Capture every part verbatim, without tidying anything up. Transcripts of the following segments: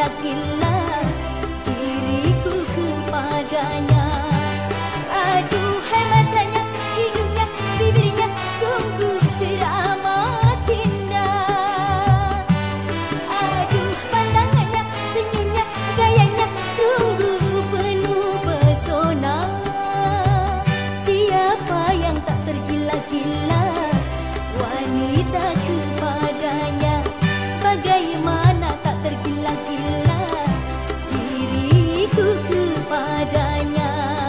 tergila-gila diriku kepadanya. Aduh, hai matanya, hidungnya, bibirnya sungguh teramat indah. Aduh, pandangannya, senyumnya, gayanya sungguh penuh pesona. Siapa yang tak tergila-gila wanita kepadanya? Bagaimana tak tergila-gila diriku kepadanya?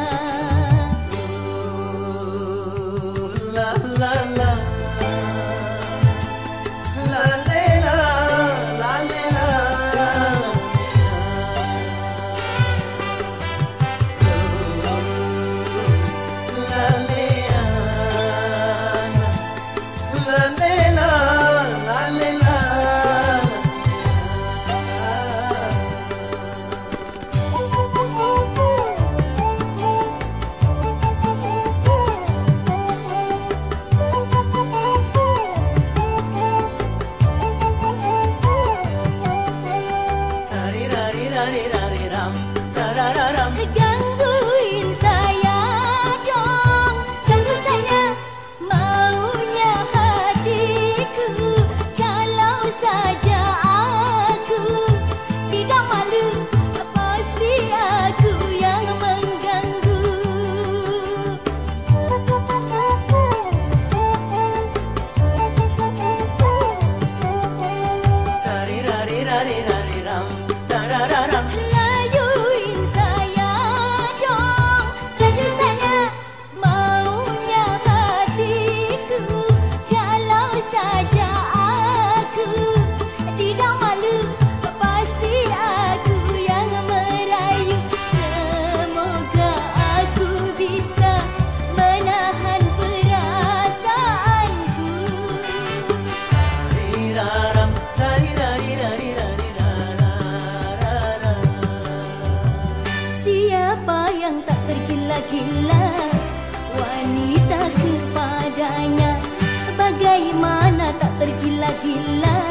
La la la, la le la, la le la, la le la, la le la, la le la. Gangguin saya dong, ganggu saya maunya hatiku. Kalau saja aku tidak malu, pasti aku yang mengganggu. Layuin saya dong, ganggu saya maunya hatiku. Kalau saja aku tidak malu, pasti aku yang merayu. Semoga aku bisa menahan perasaanku. Siapa yang tak tergila-gila wanita kepadanya? Bagaimana tak tergila-gila